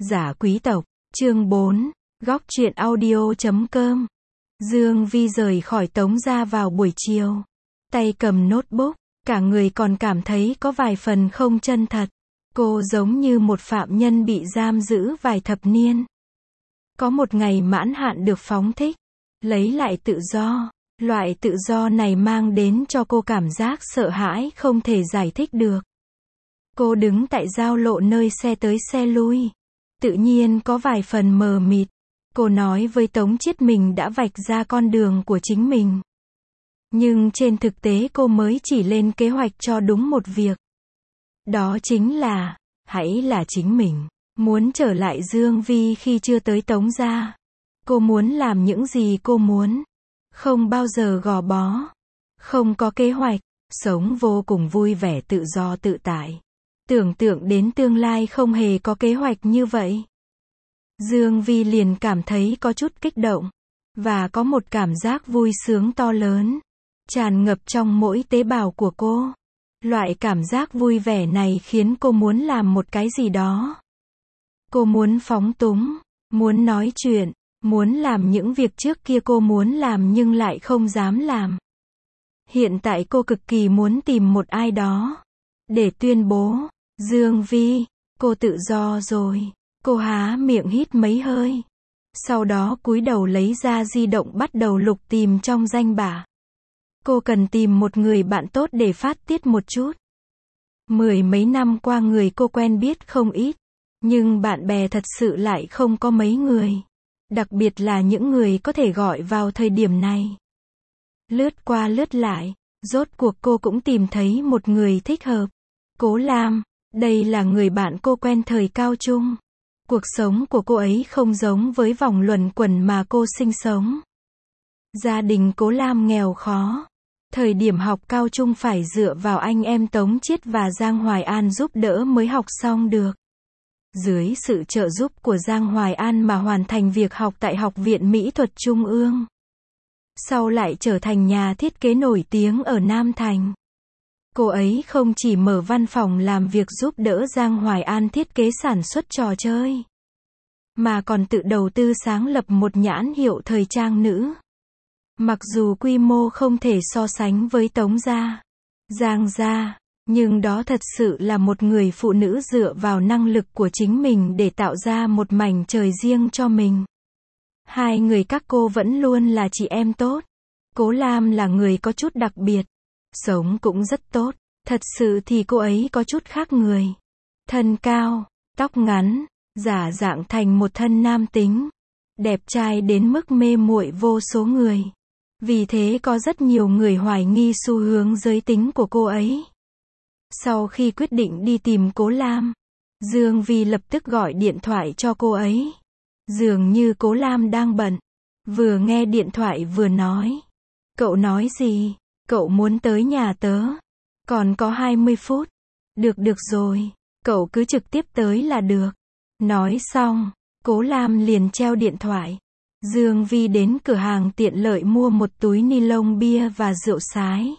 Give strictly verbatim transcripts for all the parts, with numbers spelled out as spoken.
Giả quý tộc, chương bốn, góc truyện audio chấm com. Dương Vi rời khỏi Tống gia vào buổi chiều. Tay cầm notebook, cả người còn cảm thấy có vài phần không chân thật. Cô giống như một phạm nhân bị giam giữ vài thập niên. Có một ngày mãn hạn được phóng thích, lấy lại tự do. Loại tự do này mang đến cho cô cảm giác sợ hãi không thể giải thích được. Cô đứng tại giao lộ nơi xe tới xe lui. Tự nhiên có vài phần mờ mịt. Cô nói với Tống Chiết mình đã vạch ra con đường của chính mình. Nhưng trên thực tế cô mới chỉ lên kế hoạch cho đúng một việc. Đó chính là, hãy là chính mình. Muốn trở lại Dương Vi khi chưa tới Tống gia. Cô muốn làm những gì cô muốn. Không bao giờ gò bó. Không có kế hoạch. Sống vô cùng vui vẻ tự do tự tại. Tưởng tượng đến tương lai không hề có kế hoạch như vậy. Dương Vi liền cảm thấy có chút kích động. Và có một cảm giác vui sướng to lớn. Tràn ngập trong mỗi tế bào của cô. Loại cảm giác vui vẻ này khiến cô muốn làm một cái gì đó. Cô muốn phóng túng. Muốn nói chuyện. Muốn làm những việc trước kia cô muốn làm nhưng lại không dám làm. Hiện tại cô cực kỳ muốn tìm một ai đó. Để tuyên bố. Dương Vi, cô tự do rồi. Cô há miệng hít mấy hơi. Sau đó cúi đầu lấy ra di động bắt đầu lục tìm trong danh bạ. Cô cần tìm một người bạn tốt để phát tiết một chút. Mười mấy năm qua người cô quen biết không ít. Nhưng bạn bè thật sự lại không có mấy người. Đặc biệt là những người có thể gọi vào thời điểm này. Lướt qua lướt lại, rốt cuộc cô cũng tìm thấy một người thích hợp. Cố Lam, đây là người bạn cô quen thời cao trung. Cuộc sống của cô ấy không giống với vòng luẩn quẩn mà cô sinh sống. Gia đình Cố Lam nghèo khó. Thời điểm học cao trung phải dựa vào anh em Tống Chiết và Giang Hoài An giúp đỡ mới học xong được. Dưới sự trợ giúp của Giang Hoài An mà hoàn thành việc học tại Học viện Mỹ thuật Trung ương. Sau lại trở thành nhà thiết kế nổi tiếng ở Nam Thành. Cô ấy không chỉ mở văn phòng làm việc giúp đỡ Giang Hoài An thiết kế sản xuất trò chơi. Mà còn tự đầu tư sáng lập một nhãn hiệu thời trang nữ. Mặc dù quy mô không thể so sánh với Tống gia, Giang gia. Nhưng đó thật sự là một người phụ nữ dựa vào năng lực của chính mình để tạo ra một mảnh trời riêng cho mình. Hai người các cô vẫn luôn là chị em tốt. Cố Lam là người có chút đặc biệt. Sống cũng rất tốt. Thật sự thì cô ấy có chút khác người. Thân cao, tóc ngắn, giả dạng thành một thân nam tính. Đẹp trai đến mức mê muội vô số người. Vì thế có rất nhiều người hoài nghi xu hướng giới tính của cô ấy. Sau khi quyết định đi tìm Cố Lam, Dương Vi lập tức gọi điện thoại cho cô ấy. Dường như Cố Lam đang bận. Vừa nghe điện thoại vừa nói. Cậu nói gì? Cậu muốn tới nhà tớ. Còn có hai mươi phút. Được được rồi. Cậu cứ trực tiếp tới là được. Nói xong, Cố Lam liền treo điện thoại. Dương Vi đến cửa hàng tiện lợi mua một túi ni lông bia và rượu sái.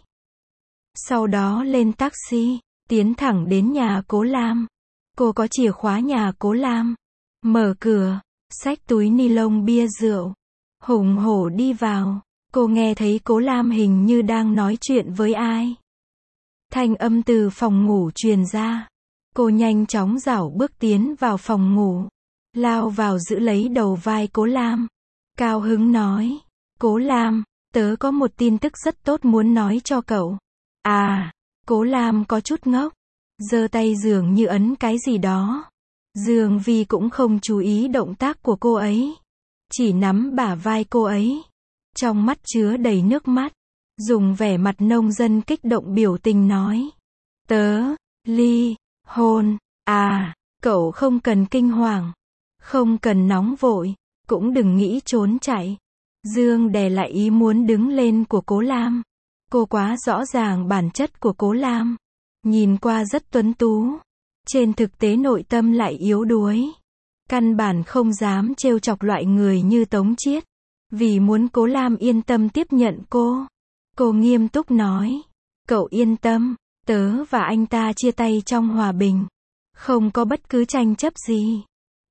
Sau đó lên taxi, tiến thẳng đến nhà Cố Lam. Cô có chìa khóa nhà Cố Lam. Mở cửa, xách túi ni lông bia rượu. Hùng hổ đi vào. Cô nghe thấy Cố Lam hình như đang nói chuyện với ai. Thanh âm từ phòng ngủ truyền ra. Cô nhanh chóng rảo bước tiến vào phòng ngủ. Lao vào giữ lấy đầu vai Cố Lam. Cao hứng nói. Cố Lam, tớ có một tin tức rất tốt muốn nói cho cậu. À, Cố Lam có chút ngốc. Giơ tay dường như ấn cái gì đó. Dương Vi cũng không chú ý động tác của cô ấy. Chỉ nắm bả vai cô ấy. Trong mắt chứa đầy nước mắt. Dùng vẻ mặt nông dân kích động biểu tình nói. Tớ, ly, hôn, à, cậu không cần kinh hoàng. Không cần nóng vội. Cũng đừng nghĩ trốn chạy. Dương đè lại ý muốn đứng lên của Cố Lam. Cô quá rõ ràng bản chất của Cố Lam. Nhìn qua rất tuấn tú. Trên thực tế nội tâm lại yếu đuối. Căn bản không dám trêu chọc loại người như Tống Chiết. Vì muốn Cố Lam yên tâm tiếp nhận cô. Cô nghiêm túc nói. Cậu yên tâm. Tớ và anh ta chia tay trong hòa bình. Không có bất cứ tranh chấp gì.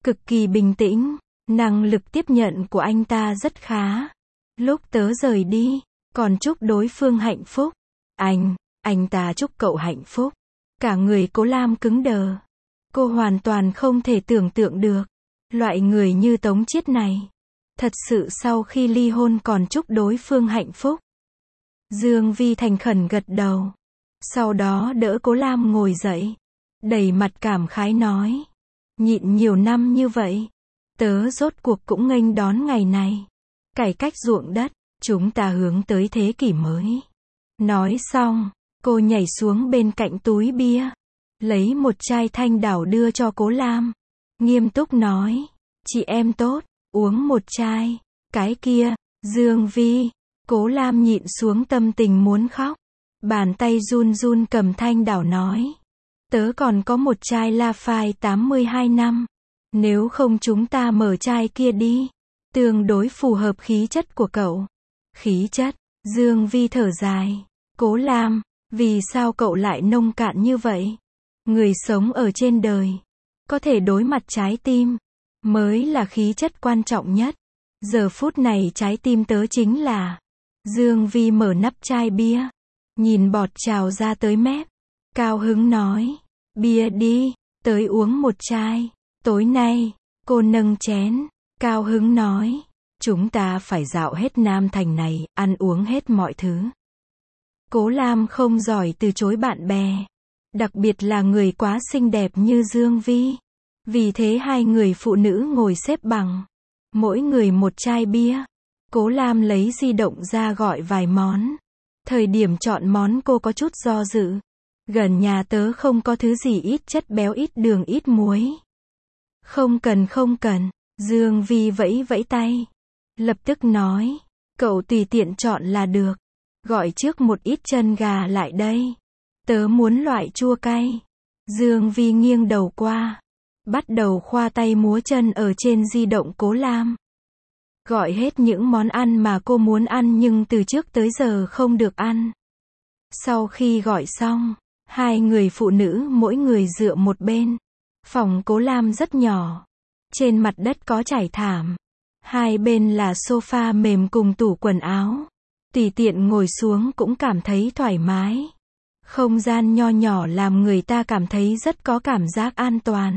cực kỳ bình tĩnh, năng lực tiếp nhận của anh ta rất khá. Lúc tớ rời đi, còn chúc đối phương hạnh phúc. Anh, anh ta chúc cậu hạnh phúc. Cả người Cố Lam cứng đờ. Cô hoàn toàn không thể tưởng tượng được. Loại người như Tống Chiết này. Thật sự sau khi ly hôn còn chúc đối phương hạnh phúc. Dương Vi thành khẩn gật đầu. Sau đó đỡ Cố Lam ngồi dậy. Đầy mặt cảm khái nói. Nhịn nhiều năm như vậy. Tớ rốt cuộc cũng nghênh đón ngày này. Cải cách ruộng đất. Chúng ta hướng tới thế kỷ mới. Nói xong, cô nhảy xuống bên cạnh túi bia. Lấy một chai thanh đảo đưa cho Cố Lam. Nghiêm túc nói. Chị em tốt, uống một chai. Cái kia, Dương Vi. Cố Lam nhịn xuống tâm tình muốn khóc. Bàn tay run run cầm thanh đảo nói. Tớ còn có một chai Lafite tám mươi hai năm. Nếu không chúng ta mở chai kia đi. Tương đối phù hợp khí chất của cậu. Khí chất, Dương Vi thở dài. Cố Lam, vì sao cậu lại nông cạn như vậy? Người sống ở trên đời, có thể đối mặt trái tim, mới là khí chất quan trọng nhất. Giờ phút này trái tim tớ chính là... Dương Vi mở nắp chai bia, nhìn bọt trào ra tới mép. Cao hứng nói, bia đi, tới uống một chai. Tối nay, cô nâng chén, cao hứng nói, chúng ta phải dạo hết Nam Thành này, ăn uống hết mọi thứ. Cố Lam không giỏi từ chối bạn bè, đặc biệt là người quá xinh đẹp như Dương Vi. Vì thế hai người phụ nữ ngồi xếp bằng, mỗi người một chai bia. Cố Lam lấy di động ra gọi vài món. Thời điểm chọn món cô có chút do dự. Gần nhà tớ không có thứ gì ít chất béo, ít đường, ít muối. Không cần không cần, Dương Vi vẫy vẫy tay. Lập tức nói, cậu tùy tiện chọn là được. Gọi trước một ít chân gà lại đây. Tớ muốn loại chua cay. Dương Vi nghiêng đầu qua, bắt đầu khoa tay múa chân ở trên di động Cố Lam. Gọi hết những món ăn mà cô muốn ăn nhưng từ trước tới giờ không được ăn. Sau khi gọi xong, hai người phụ nữ mỗi người dựa một bên. Phòng Cố Lam rất nhỏ. Trên mặt đất có trải thảm. Hai bên là sofa mềm cùng tủ quần áo. Tùy tiện ngồi xuống cũng cảm thấy thoải mái. Không gian nho nhỏ làm người ta cảm thấy rất có cảm giác an toàn.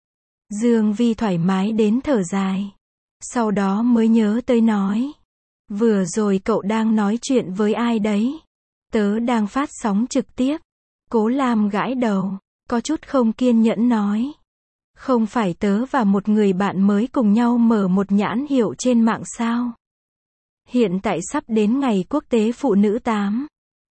Dương Vi thoải mái đến thở dài. Sau đó mới nhớ tới nói. Vừa rồi cậu đang nói chuyện với ai đấy? Tớ đang phát sóng trực tiếp. Cố Lam gãi đầu, có chút không kiên nhẫn nói. Không phải tớ và một người bạn mới cùng nhau mở một nhãn hiệu trên mạng sao? Hiện tại sắp đến ngày quốc tế phụ nữ tám.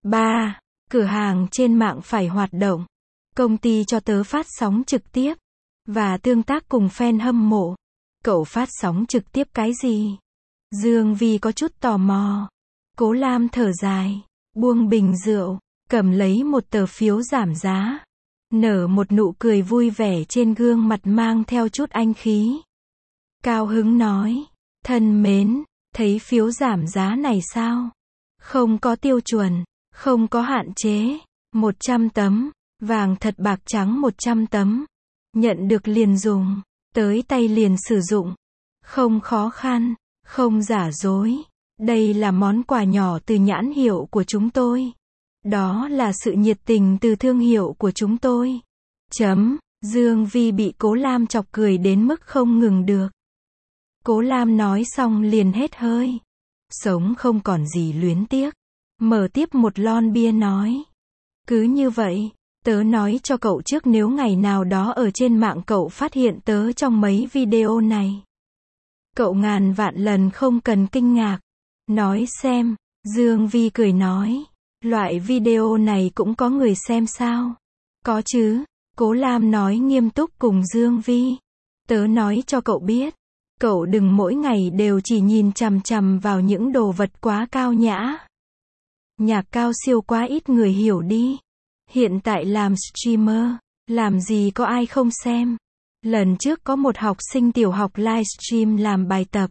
ba. Cửa hàng trên mạng phải hoạt động. Công ty cho tớ phát sóng trực tiếp. Và tương tác cùng fan hâm mộ. Cậu phát sóng trực tiếp cái gì? Dương Vi có chút tò mò. Cố Lam thở dài, buông bình rượu, cầm lấy một tờ phiếu giảm giá. Nở một nụ cười vui vẻ trên gương mặt mang theo chút anh khí. Cao hứng nói, thân mến, thấy phiếu giảm giá này sao? Không có tiêu chuẩn, không có hạn chế, một trăm tấm, vàng thật bạc trắng một trăm tấm. Nhận được liền dùng, tới tay liền sử dụng. Không khó khăn, không giả dối. Đây là món quà nhỏ từ nhãn hiệu của chúng tôi. Đó là sự nhiệt tình từ thương hiệu của chúng tôi. Chấm, Dương Vi bị Cố Lam chọc cười đến mức không ngừng được. Cố Lam nói xong liền hết hơi. Sống không còn gì luyến tiếc. Mở tiếp một lon bia nói. Cứ như vậy, tớ nói cho cậu trước nếu ngày nào đó ở trên mạng cậu phát hiện tớ trong mấy video này. Cậu ngàn vạn lần không cần kinh ngạc. Nói xem, Dương Vi cười nói. Loại video này cũng có người xem sao? Có chứ, Cố Lam nói nghiêm túc cùng Dương Vi. Tớ nói cho cậu biết, cậu đừng mỗi ngày đều chỉ nhìn chằm chằm vào những đồ vật quá cao nhã. Nhạc cao siêu quá ít người hiểu đi. Hiện tại làm streamer, làm gì có ai không xem. Lần trước có một học sinh tiểu học livestream làm bài tập.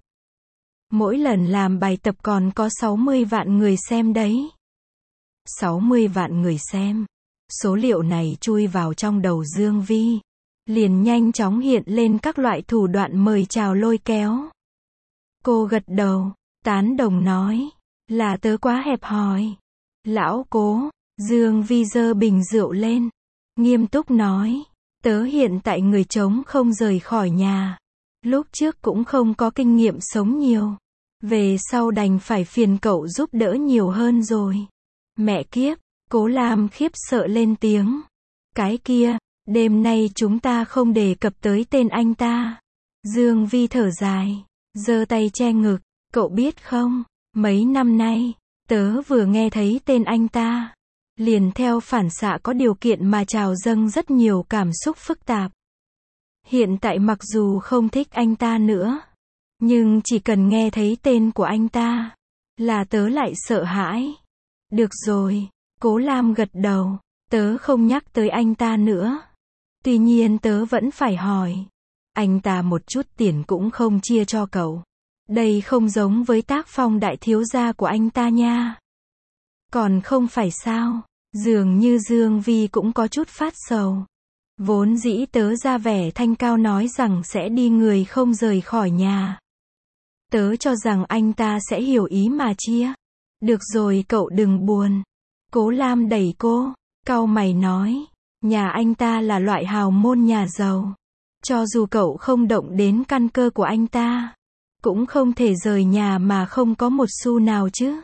Mỗi lần làm bài tập còn có sáu mươi vạn người xem đấy. sáu mươi vạn người xem. Số liệu này chui vào trong đầu Dương Vi. liền nhanh chóng hiện lên các loại thủ đoạn mời chào lôi kéo. Cô gật đầu, tán đồng nói, là tớ quá hẹp hòi. Lão Cố, Dương Vi giơ bình rượu lên, nghiêm túc nói, tớ hiện tại người trống không rời khỏi nhà. Lúc trước cũng không có kinh nghiệm sống nhiều. Về sau đành phải phiền cậu giúp đỡ nhiều hơn rồi. Mẹ kiếp, Cố Lam khiếp sợ lên tiếng. Cái kia, đêm nay chúng ta không đề cập tới tên anh ta. Dương Vi thở dài, giơ tay che ngực, cậu biết không, mấy năm nay, tớ vừa nghe thấy tên anh ta, liền theo phản xạ có điều kiện mà trào dâng rất nhiều cảm xúc phức tạp. Hiện tại mặc dù không thích anh ta nữa, nhưng chỉ cần nghe thấy tên của anh ta, là tớ lại sợ hãi. Được rồi, Cố Lam gật đầu, tớ không nhắc tới anh ta nữa. Tuy nhiên tớ vẫn phải hỏi, anh ta một chút tiền cũng không chia cho cậu. Đây không giống với tác phong đại thiếu gia của anh ta nha. Còn không phải sao, dường như Dương Vi cũng có chút phát sầu. Vốn dĩ tớ ra vẻ thanh cao nói rằng sẽ đi người không rời khỏi nhà. Tớ cho rằng anh ta sẽ hiểu ý mà chia. Được rồi cậu đừng buồn. Cố Lam đẩy cô, cau mày nói, nhà anh ta là loại hào môn nhà giàu. Cho dù cậu không động đến căn cơ của anh ta, cũng không thể rời nhà mà không có một xu nào chứ.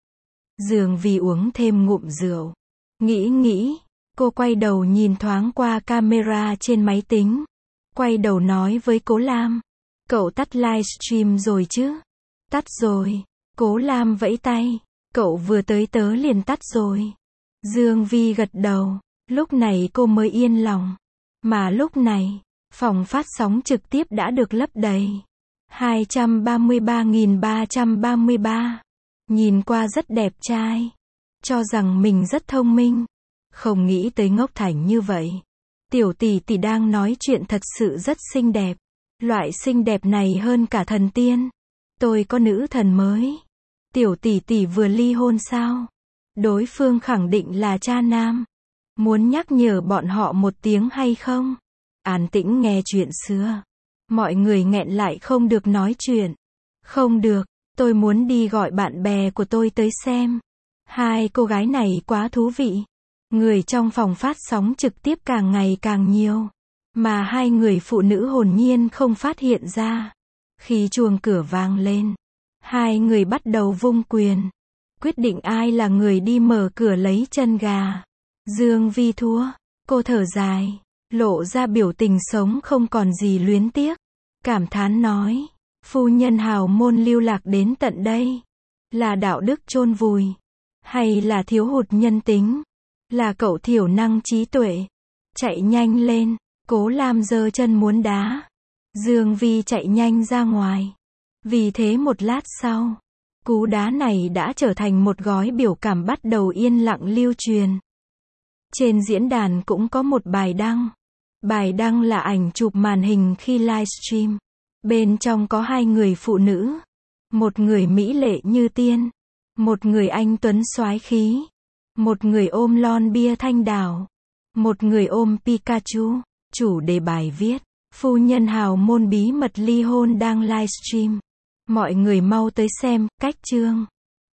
Dương Vi uống thêm ngụm rượu. Nghĩ nghĩ, cô quay đầu nhìn thoáng qua camera trên máy tính. Quay đầu nói với Cố Lam, cậu tắt livestream rồi chứ? Tắt rồi. Cố Lam vẫy tay, cậu vừa tới tớ liền tắt rồi. Dương Vi gật đầu, lúc này cô mới yên lòng. Mà lúc này, phòng phát sóng trực tiếp đã được lấp đầy. hai trăm ba mươi ba nghìn ba trăm ba mươi ba. Nhìn qua rất đẹp trai. Cho rằng mình rất thông minh. Không nghĩ tới ngốc thành như vậy. Tiểu tỷ tỷ đang nói chuyện thật sự rất xinh đẹp. Loại xinh đẹp này hơn cả thần tiên. Tôi có nữ thần mới. Tiểu tỷ tỷ vừa ly hôn sao? Đối phương khẳng định là cha nam. Muốn nhắc nhở bọn họ một tiếng hay không? An tĩnh nghe chuyện xưa. Mọi người nghẹn lại không được nói chuyện. Không được, tôi muốn đi gọi bạn bè của tôi tới xem. Hai cô gái này quá thú vị. Người trong phòng phát sóng trực tiếp càng ngày càng nhiều. Mà hai người phụ nữ hồn nhiên không phát hiện ra. Khi chuông cửa vang lên, hai người bắt đầu vung quyền. Quyết định ai là người đi mở cửa lấy chân gà. Dương Vi thua. Cô thở dài, lộ ra biểu tình sống không còn gì luyến tiếc. Cảm thán nói, phu nhân hào môn lưu lạc đến tận đây. Là đạo đức chôn vùi. Hay là thiếu hụt nhân tính. Là cậu thiểu năng trí tuệ. Chạy nhanh lên. Cố Lam giơ chân muốn đá. Dương Vi chạy nhanh ra ngoài. Vì thế một lát sau, cú đá này đã trở thành một gói biểu cảm bắt đầu yên lặng lưu truyền. Trên diễn đàn cũng có một bài đăng. Bài đăng là ảnh chụp màn hình khi livestream. Bên trong có hai người phụ nữ. Một người mỹ lệ như tiên. Một người anh tuấn soái khí. Một người ôm lon bia thanh đảo. Một người ôm Pikachu. Chủ đề bài viết, phu nhân hào môn bí mật ly hôn đang livestream. Mọi người mau tới xem, cách chương.